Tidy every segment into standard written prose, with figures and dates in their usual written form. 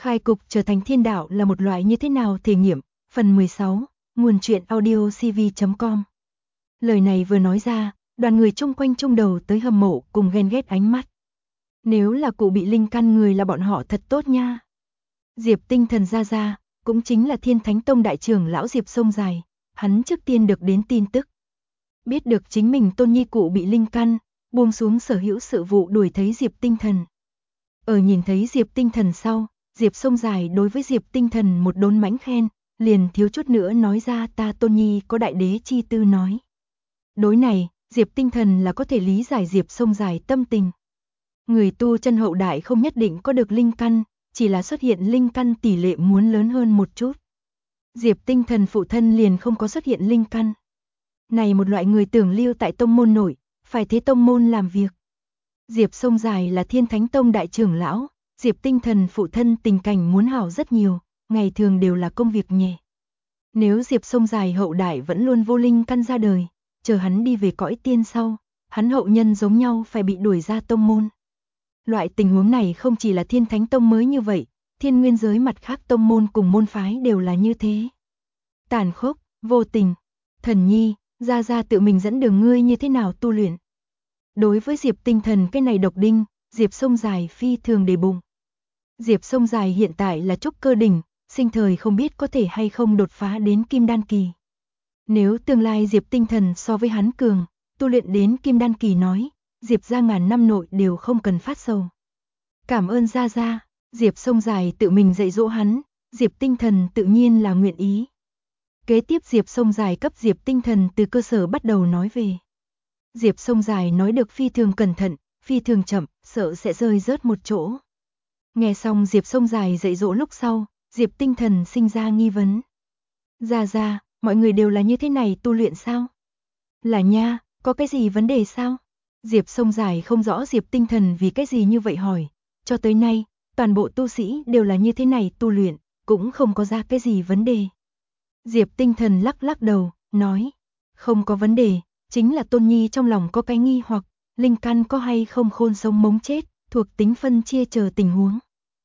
Khai cục trở thành thiên đạo là một loại như thế nào thể nghiệm, phần 16, nguồn truyện audio cv.com. Lời này vừa nói ra, đoàn người chung quanh chung đầu tới hâm mộ cùng ghen ghét ánh mắt. Nếu là cụ bị linh căn người là bọn họ thật tốt nha. Diệp Tinh Thần ra, cũng chính là Thiên Thánh Tông đại trưởng lão Diệp Sông Dài, hắn trước tiên được đến tin tức. Biết được chính mình tôn nhi cụ bị linh căn, buông xuống sở hữu sự vụ đuổi thấy Diệp Tinh Thần. Ở nhìn thấy Diệp Tinh Thần sau, Diệp Sông Dài đối với Diệp Tinh Thần một đốn mãnh khen, liền thiếu chút nữa nói ra ta tôn nhi có đại đế chi tư nói. Đối này, Diệp Tinh Thần là có thể lý giải Diệp Sông Dài tâm tình. Người tu chân hậu đại không nhất định có được linh căn, chỉ là xuất hiện linh căn tỷ lệ muốn lớn hơn một chút. Diệp Tinh Thần phụ thân liền không có xuất hiện linh căn. Này một loại người tưởng lưu tại tông môn nổi, phải thế tông môn làm việc. Diệp Sông Dài là Thiên Thánh Tông đại trưởng lão, Diệp Tinh Thần phụ thân tình cảnh muốn hảo rất nhiều, ngày thường đều là công việc nhẹ. Nếu Diệp Sông Dài hậu đại vẫn luôn vô linh căn ra đời, chờ hắn đi về cõi tiên sau, hắn hậu nhân giống nhau phải bị đuổi ra tông môn. Loại tình huống này không chỉ là Thiên Thánh Tông mới như vậy, thiên nguyên giới mặt khác tông môn cùng môn phái đều là như thế. Tàn khốc, vô tình, Thần nhi, ra tự mình dẫn đường ngươi như thế nào tu luyện. Đối với Diệp Tinh Thần cái này độc đinh, Diệp Sông Dài phi thường để bụng. Diệp Sông Dài hiện tại là trúc cơ đỉnh, sinh thời không biết có thể hay không đột phá đến kim đan kỳ. Nếu tương lai Diệp Tinh Thần so với hắn cường, tu luyện đến kim đan kỳ nói, Diệp gia ngàn năm nội đều không cần phát sầu. Cảm ơn ra, Diệp Sông Dài tự mình dạy dỗ hắn, Diệp Tinh Thần tự nhiên là nguyện ý. Kế tiếp Diệp Sông Dài cấp Diệp Tinh Thần từ cơ sở bắt đầu nói về. Diệp Sông Dài nói được phi thường cẩn thận, phi thường chậm, sợ sẽ rơi rớt một chỗ. Nghe xong Diệp Sông Dài dạy dỗ lúc sau, Diệp Tinh Thần sinh ra nghi vấn. Ra, mọi người đều là như thế này tu luyện sao? Là nha, có cái gì vấn đề sao? Diệp Sông Dài không rõ Diệp Tinh Thần vì cái gì như vậy hỏi. Cho tới nay, toàn bộ tu sĩ đều là như thế này tu luyện, cũng không có ra cái gì vấn đề. Diệp Tinh Thần lắc đầu, nói, không có vấn đề, chính là tôn nhi trong lòng có cái nghi hoặc, linh căn có hay không khôn sống mống chết, thuộc tính phân chia chờ tình huống.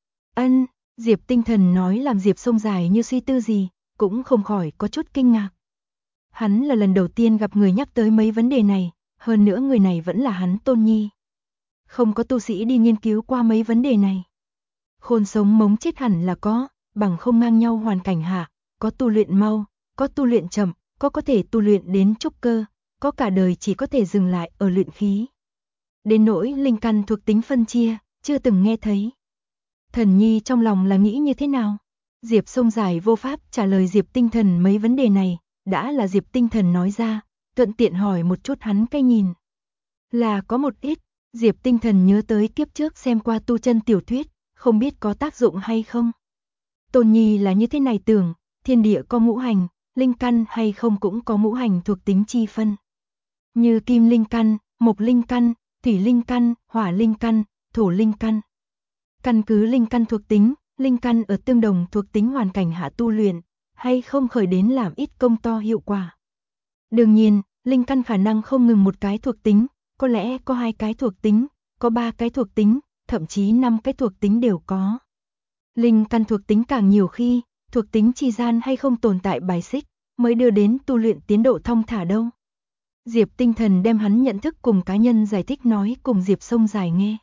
Diệp Tinh Thần nói làm Diệp Sông Dài như suy tư gì, cũng không khỏi có chút kinh ngạc. Hắn là lần đầu tiên gặp người nhắc tới mấy vấn đề này, hơn nữa người này vẫn là hắn tôn nhi. Không có tu sĩ đi nghiên cứu qua mấy vấn đề này. Khôn sống mống chết hẳn là có, bằng không ngang nhau hoàn cảnh hạ, có tu luyện mau, có tu luyện chậm, có thể tu luyện đến trúc cơ, có cả đời chỉ có thể dừng lại ở luyện khí. Đến nỗi linh căn thuộc tính phân chia, chưa từng nghe thấy. Thần nhi trong lòng là nghĩ như thế nào? Diệp Sông Dài vô pháp trả lời Diệp Tinh Thần mấy vấn đề này, đã là Diệp Tinh Thần nói ra, thuận tiện hỏi một chút hắn cái nhìn. Là có một ít, Diệp Tinh Thần nhớ tới kiếp trước xem qua tu chân tiểu thuyết, không biết có tác dụng hay không. Tôn nhi là như thế này tưởng, thiên địa có ngũ hành, linh căn hay không cũng có ngũ hành thuộc tính chi phân. Như kim linh căn, mộc linh căn, thủy linh căn, hỏa linh căn, thổ linh căn. Căn cứ linh căn thuộc tính, linh căn ở tương đồng thuộc tính hoàn cảnh hạ tu luyện, hay không khởi đến làm ít công to hiệu quả. Đương nhiên, linh căn khả năng không ngừng một cái thuộc tính, có lẽ có 2 cái thuộc tính, có 3 cái thuộc tính, thậm chí 5 cái thuộc tính đều có. Linh căn thuộc tính càng nhiều khi, thuộc tính chi gian hay không tồn tại bài xích, mới đưa đến tu luyện tiến độ thong thả đâu. Diệp Tinh Thần đem hắn nhận thức cùng cá nhân giải thích nói cùng Diệp Sông Dài nghe.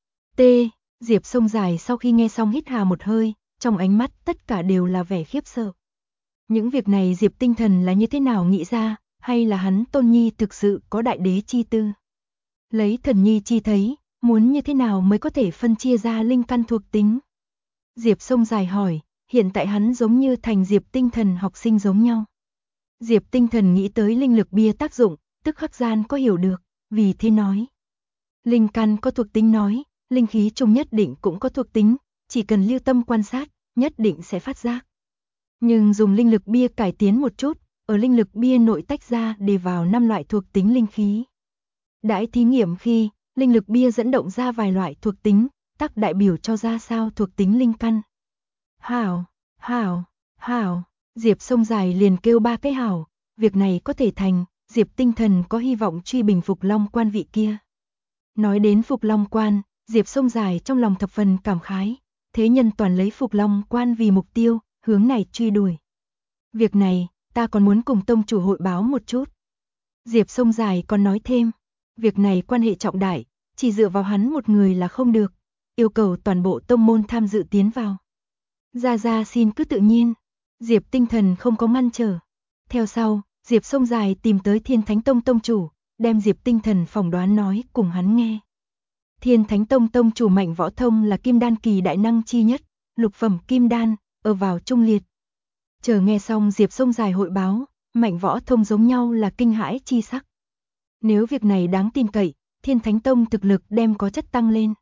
Diệp Sông Dài sau khi nghe xong hít hà một hơi, trong ánh mắt tất cả đều là vẻ khiếp sợ. Những việc này Diệp Tinh Thần là như thế nào nghĩ ra, hay là hắn tôn nhi thực sự có đại đế chi tư? Lấy thần nhi chi thấy, muốn như thế nào mới có thể phân chia ra linh căn thuộc tính? Diệp Sông Dài hỏi, hiện tại hắn giống như thành Diệp Tinh Thần học sinh giống nhau. Diệp Tinh Thần nghĩ tới linh lực bia tác dụng, tức khắc gian có hiểu được, vì thế nói. Linh căn có thuộc tính nói, linh khí chung nhất định cũng có thuộc tính, chỉ cần lưu tâm quan sát, nhất định sẽ phát giác. Nhưng dùng linh lực bia cải tiến một chút, ở linh lực bia nội tách ra để vào 5 loại thuộc tính linh khí. Đãi thí nghiệm khi, linh lực bia dẫn động ra vài loại thuộc tính, tác đại biểu cho ra sao thuộc tính linh căn. Hảo, Diệp Sông Dài liền kêu 3 cái hảo, việc này có thể thành, Diệp Tinh Thần có hy vọng truy bình Phục Long Quan vị kia. Nói đến Phục Long Quan, Diệp Sông Dài trong lòng thập phần cảm khái, thế nhân toàn lấy Phục Long Quan vì mục tiêu, hướng này truy đuổi. Việc này, ta còn muốn cùng tông chủ hội báo một chút. Diệp Sông Dài còn nói thêm, việc này quan hệ trọng đại, chỉ dựa vào hắn một người là không được, yêu cầu toàn bộ tông môn tham dự tiến vào. Gia xin cứ tự nhiên. Diệp Tinh Thần không có ngăn trở. Theo sau, Diệp Sông Dài tìm tới Thiên Thánh Tông tông chủ, đem Diệp Tinh Thần phỏng đoán nói cùng hắn nghe. Thiên Thánh Tông tông chủ Mạnh Võ Thông là kim đan kỳ đại năng chi nhất, lục phẩm kim đan, ở vào trung liệt. Chờ nghe xong Diệp Sông Dài hội báo, Mạnh Võ Thông giống nhau là kinh hãi chi sắc. Nếu việc này đáng tin cậy, Thiên Thánh Tông thực lực đem có chất tăng lên.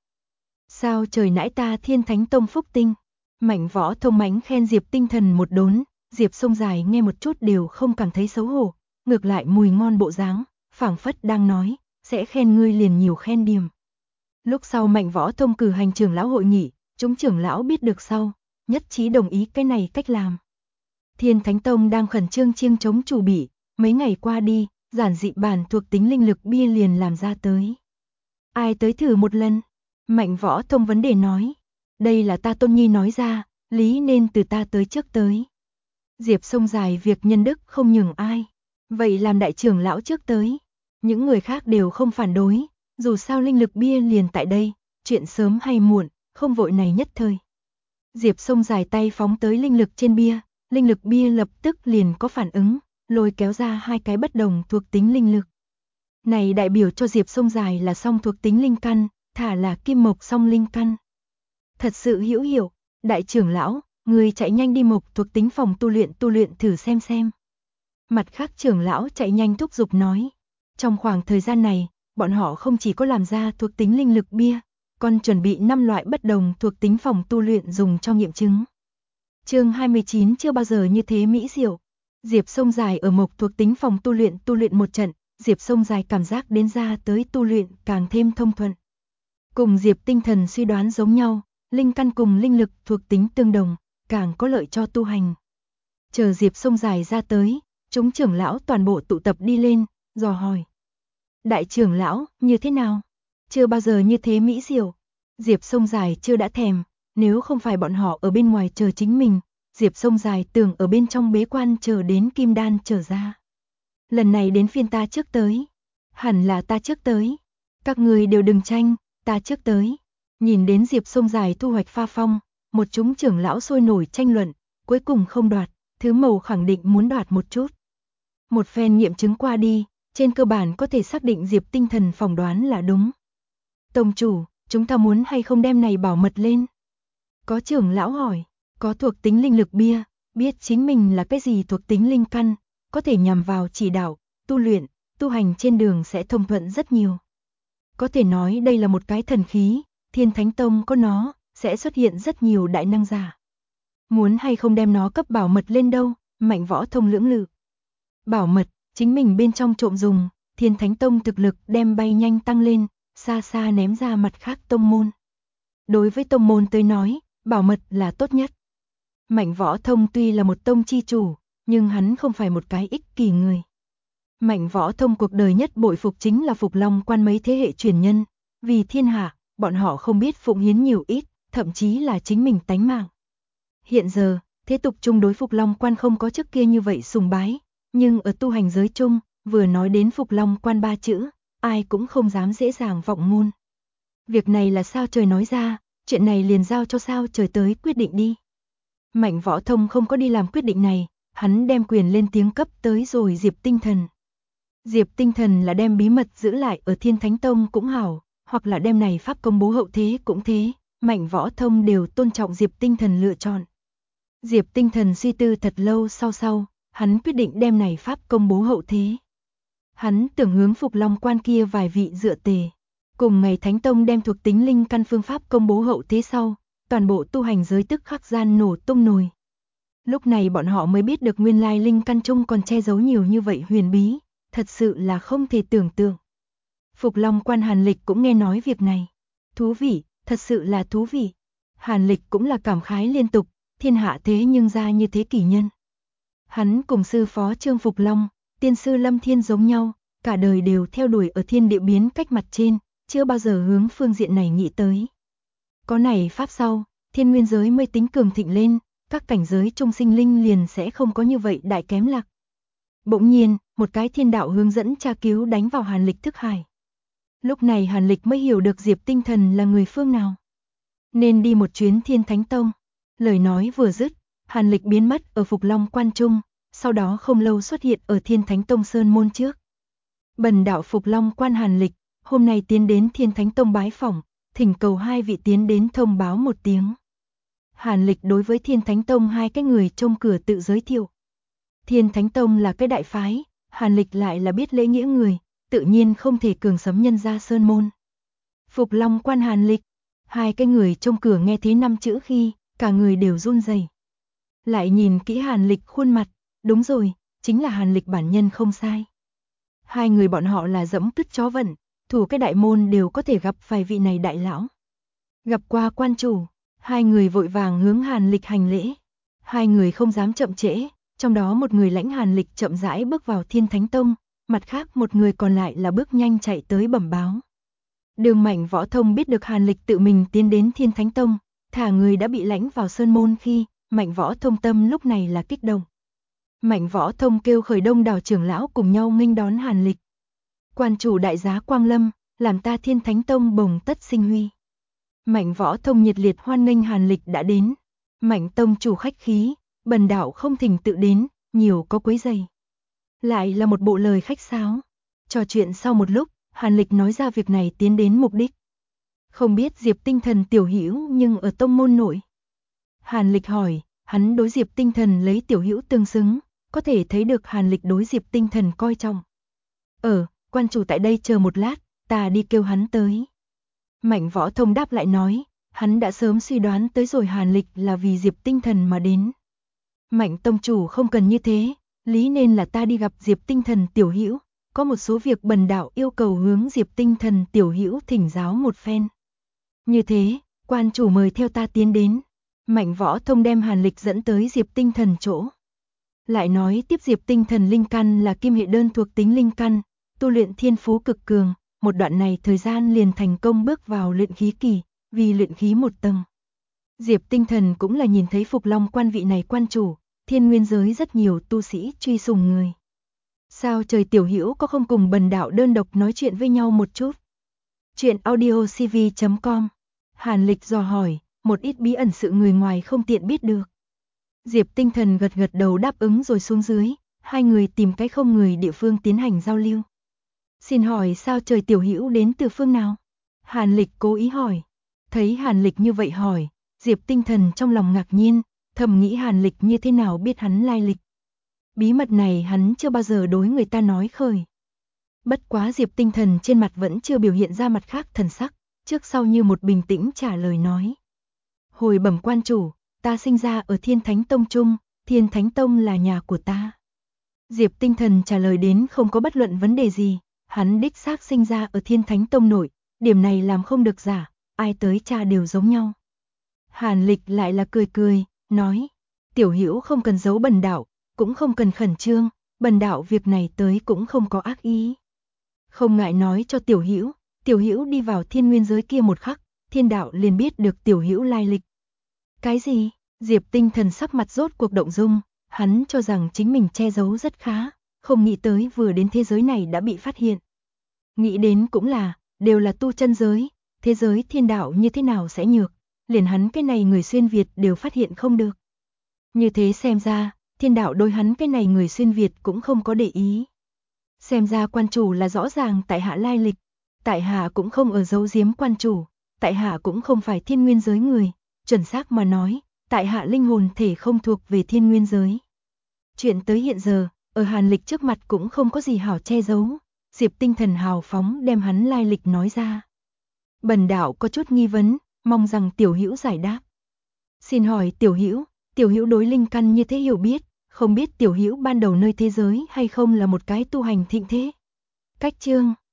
Sao trời nãi ta Thiên Thánh Tông phúc tinh? Mạnh Võ Thông mãnh khen Diệp Tinh Thần một đốn, Diệp Sông Dài nghe một chút đều không cảm thấy xấu hổ, ngược lại mùi ngon bộ dáng, phảng phất đang nói, sẽ khen ngươi liền nhiều khen điểm. Lúc sau Mạnh Võ Thông cử hành trưởng lão hội nghị, chúng trưởng lão biết được sau, nhất trí đồng ý cái này cách làm. Thiên Thánh Tông đang khẩn trương chiêng chống chủ bị, mấy ngày qua đi, giản dị bản thuộc tính linh lực bia liền làm ra tới. Ai tới thử một lần? Mạnh Võ Thông vấn đề nói. Đây là ta Tôn Nhi nói ra, lý nên từ ta tới trước tới. Diệp Sông Dài việc nhân đức không nhường ai. Vậy làm đại trưởng lão trước tới. Những người khác đều không phản đối, dù sao linh lực bia liền tại đây, chuyện sớm hay muộn, không vội này nhất thời. Diệp Sông Dài tay phóng tới linh lực trên bia, linh lực bia lập tức liền có phản ứng, lôi kéo ra hai cái bất đồng thuộc tính linh lực. Này đại biểu cho Diệp Sông Dài là song thuộc tính linh căn, thả là kim mộc song linh căn. Thật sự hữu hiệu, đại trưởng lão, người chạy nhanh đi mộc thuộc tính phòng tu luyện thử xem. Mặt khác trưởng lão chạy nhanh thúc giục nói. Trong khoảng thời gian này, bọn họ không chỉ có làm ra thuộc tính linh lực bia, còn chuẩn bị 5 loại bất đồng thuộc tính phòng tu luyện dùng cho nghiệm chứng. Chương 29 chưa bao giờ như thế mỹ diệu. Diệp Sông Dài ở mộc thuộc tính phòng tu luyện một trận, Diệp Sông Dài cảm giác đến ra tới tu luyện càng thêm thông thuận. Cùng Diệp Tinh Thần suy đoán giống nhau, linh căn cùng linh lực thuộc tính tương đồng, càng có lợi cho tu hành. Chờ Diệp Sông Dài ra tới, chúng trưởng lão toàn bộ tụ tập đi lên, dò hỏi. Đại trưởng lão, như thế nào? Chưa bao giờ như thế mỹ diệu. Diệp Sông Dài chưa đã thèm, nếu không phải bọn họ ở bên ngoài chờ chính mình, Diệp Sông Dài tưởng ở bên trong bế quan chờ đến kim đan trở ra. Lần này đến phiên ta trước tới. Hẳn là ta trước tới. Các người đều đừng tranh, ta trước tới. Nhìn đến Diệp Sông Dài thu hoạch pha phong, một chúng trưởng lão sôi nổi tranh luận, cuối cùng không đoạt, thứ màu khẳng định muốn đoạt một chút. Một phen nghiệm chứng qua đi, trên cơ bản có thể xác định Diệp Tinh Thần phỏng đoán là đúng. Tông chủ, chúng ta muốn hay không đem này bảo mật lên? Có trưởng lão hỏi, có thuộc tính linh lực bia, biết chính mình là cái gì thuộc tính linh căn, có thể nhằm vào chỉ đạo, tu luyện, tu hành trên đường sẽ thông thuận rất nhiều. Có thể nói đây là một cái thần khí, Thiên Thánh Tông có nó, sẽ xuất hiện rất nhiều đại năng giả. Muốn hay không đem nó cấp bảo mật lên đâu, Mạnh Võ Thông lưỡng lự. Bảo mật, chính mình bên trong trộm dùng, Thiên Thánh Tông thực lực đem bay nhanh tăng lên, xa xa ném ra mặt khác tông môn. Đối với tông môn tới nói, bảo mật là tốt nhất. Mạnh Võ Thông tuy là một tông chi chủ, nhưng hắn không phải một cái ích kỷ người. Mạnh Võ Thông cuộc đời nhất bội phục chính là Phục Long Quan mấy thế hệ truyền nhân, vì thiên hạ, bọn họ không biết phụng hiến nhiều ít, thậm chí là chính mình tánh mạng. Hiện giờ, thế tục chung đối Phục Long Quan không có trước kia như vậy sùng bái, nhưng ở tu hành giới chung, vừa nói đến Phục Long Quan 3 chữ, ai cũng không dám dễ dàng vọng ngôn. Việc này là sao trời nói ra, chuyện này liền giao cho sao trời tới quyết định đi. Mạnh Võ Thông không có đi làm quyết định này, hắn đem quyền lên tiếng cấp tới rồi Diệp Tinh Thần. Diệp Tinh Thần là đem bí mật giữ lại ở Thiên Thánh Tông cũng hảo, hoặc là đem này pháp công bố hậu thế cũng thế, Mạnh Võ Thông đều tôn trọng Diệp Tinh Thần lựa chọn. Diệp Tinh Thần suy tư thật lâu sau, hắn quyết định đem này pháp công bố hậu thế. Hắn tưởng hướng Phục Long Quan kia vài vị dựa tề. Cùng ngày Thánh Tông đem thuộc tính linh căn phương pháp công bố hậu thế sau, toàn bộ tu hành giới tức khắc gian nổ tung nồi. Lúc này bọn họ mới biết được nguyên lai linh căn chung còn che giấu nhiều như vậy huyền bí, thật sự là không thể tưởng tượng. Phục Long Quan Hàn Lịch cũng nghe nói việc này. Thú vị, thật sự là thú vị. Hàn Lịch cũng là cảm khái liên tục, thiên hạ thế nhưng ra như thế kỷ nhân. Hắn cùng sư phó Trương Phục Long, tiên sư Lâm Thiên giống nhau, cả đời đều theo đuổi ở thiên địa biến cách mặt trên, chưa bao giờ hướng phương diện này nghĩ tới. Có này pháp sau, thiên nguyên giới mới tính cường thịnh lên, các cảnh giới trung sinh linh liền sẽ không có như vậy đại kém lạc. Bỗng nhiên, một cái thiên đạo hướng dẫn tra cứu đánh vào Hàn Lịch thức hải. Lúc này Hàn Lịch mới hiểu được Diệp Tinh Thần là người phương nào. Nên đi một chuyến Thiên Thánh Tông. Lời nói vừa dứt, Hàn Lịch biến mất ở Phục Long Quan Trung, sau đó không lâu xuất hiện ở Thiên Thánh Tông Sơn Môn trước. Bần đạo Phục Long Quan Hàn Lịch, hôm nay tiến đến Thiên Thánh Tông bái phỏng, thỉnh cầu hai vị tiến đến thông báo một tiếng. Hàn Lịch đối với Thiên Thánh Tông hai cái người trông cửa tự giới thiệu. Thiên Thánh Tông là cái đại phái, Hàn Lịch lại là biết lễ nghĩa người, tự nhiên không thể cường sấm nhân ra sơn môn. Phục Long Quan Hàn Lịch, hai cái người trông cửa nghe thấy 5 chữ khi, cả người đều run rẩy. Lại nhìn kỹ Hàn Lịch khuôn mặt, đúng rồi, chính là Hàn Lịch bản nhân không sai. Hai người bọn họ là dẫm cứt chó vận, thủ cái đại môn đều có thể gặp phải vị này đại lão. Gặp qua quan chủ, hai người vội vàng hướng Hàn Lịch hành lễ. Hai người không dám chậm trễ, trong đó một người lãnh Hàn Lịch chậm rãi bước vào Thiên Thánh Tông, mặt khác một người còn lại là bước nhanh chạy tới bẩm báo. Đường Mạnh Võ Thông biết được Hàn Lịch tự mình tiến đến Thiên Thánh Tông, thả người đã bị lãnh vào sơn môn khi, Mạnh Võ Thông tâm lúc này là kích động. Mạnh Võ Thông kêu khởi đông đảo trưởng lão cùng nhau nghênh đón Hàn Lịch. Quan chủ đại giá quang lâm, làm ta Thiên Thánh Tông bồng tất sinh huy. Mạnh Võ Thông nhiệt liệt hoan nghênh Hàn Lịch đã đến. Mạnh tông chủ khách khí, bần đạo không thỉnh tự đến, nhiều có quấy rầy. Lại là một bộ lời khách sáo. Trò chuyện sau một lúc, Hàn Lịch nói ra việc này tiến đến mục đích. Không biết Diệp Tinh Thần tiểu hữu nhưng ở tông môn nội. Hàn Lịch hỏi, hắn đối Diệp Tinh Thần lấy tiểu hữu tương xứng, có thể thấy được Hàn Lịch đối Diệp Tinh Thần coi trọng. Quan chủ tại đây chờ một lát, ta đi kêu hắn tới. Mạnh Võ Thông đáp lại nói, hắn đã sớm suy đoán tới rồi Hàn Lịch là vì Diệp Tinh Thần mà đến. Mạnh tông chủ không cần như thế, lý nên là ta đi gặp Diệp Tinh Thần tiểu hữu, có một số việc bần đạo yêu cầu hướng Diệp Tinh Thần tiểu hữu thỉnh giáo một phen. Như thế, quan chủ mời theo ta tiến đến. Mạnh Võ Thông đem Hàn Lịch dẫn tới Diệp Tinh Thần chỗ. Lại nói tiếp Diệp Tinh Thần linh căn là kim hệ đơn thuộc tính linh căn, tu luyện thiên phú cực cường, một đoạn này thời gian liền thành công bước vào luyện khí kỳ, vì luyện khí một tầng. Diệp Tinh Thần cũng là nhìn thấy Phục Long Quan vị này quan chủ, thiên nguyên giới rất nhiều tu sĩ truy sùng người. Sao trời tiểu hữu có không cùng bần đạo đơn độc nói chuyện với nhau một chút? Chuyện audiocv.com. Hàn Lịch dò hỏi, một ít bí ẩn sự người ngoài không tiện biết được. Diệp Tinh Thần gật gật đầu đáp ứng rồi xuống dưới, hai người tìm cái không người địa phương tiến hành giao lưu. Xin hỏi sao trời tiểu hữu đến từ phương nào? Hàn Lịch cố ý hỏi. Thấy Hàn Lịch như vậy hỏi, Diệp Tinh Thần trong lòng ngạc nhiên, thầm nghĩ Hàn Lịch như thế nào biết hắn lai lịch. Bí mật này hắn chưa bao giờ đối người ta nói khởi. Bất quá Diệp Tinh Thần trên mặt vẫn chưa biểu hiện ra mặt khác thần sắc, trước sau như một bình tĩnh trả lời nói. Hồi bẩm quan chủ, ta sinh ra ở Thiên Thánh Tông Trung, Thiên Thánh Tông là nhà của ta. Diệp Tinh Thần trả lời đến không có bất luận vấn đề gì, hắn đích xác sinh ra ở Thiên Thánh Tông nội, điểm này làm không được giả, ai tới cha đều giống nhau. Hàn Lịch lại là cười cười, nói, tiểu hữu không cần giấu bần đạo, cũng không cần khẩn trương, bần đạo việc này tới cũng không có ác ý. Không ngại nói cho tiểu hữu đi vào thiên nguyên giới kia một khắc, thiên đạo liền biết được tiểu hữu lai lịch. Cái gì? Diệp Tinh Thần sắc mặt rốt cuộc động dung, hắn cho rằng chính mình che giấu rất khá, không nghĩ tới vừa đến thế giới này đã bị phát hiện. Nghĩ đến cũng là, đều là tu chân giới, thế giới thiên đạo như thế nào sẽ nhược, liền hắn cái này người xuyên Việt đều phát hiện không được. Như thế xem ra, thiên đạo đối hắn cái này người xuyên Việt cũng không có để ý. Xem ra quan chủ là rõ ràng tại hạ lai lịch, tại hạ cũng không ở giấu giếm quan chủ, tại hạ cũng không phải thiên nguyên giới người, chuẩn xác mà nói, tại hạ linh hồn thể không thuộc về thiên nguyên giới. Chuyện tới hiện giờ, ở Hàn Lịch trước mặt cũng không có gì hảo che giấu, Diệp Tinh Thần hào phóng đem hắn lai lịch nói ra. Bần đạo có chút nghi vấn, mong rằng tiểu hữu giải đáp. Xin hỏi tiểu hữu đối linh căn như thế hiểu biết, không biết tiểu hữu ban đầu nơi thế giới hay không là một cái tu hành thịnh thế. Cách chương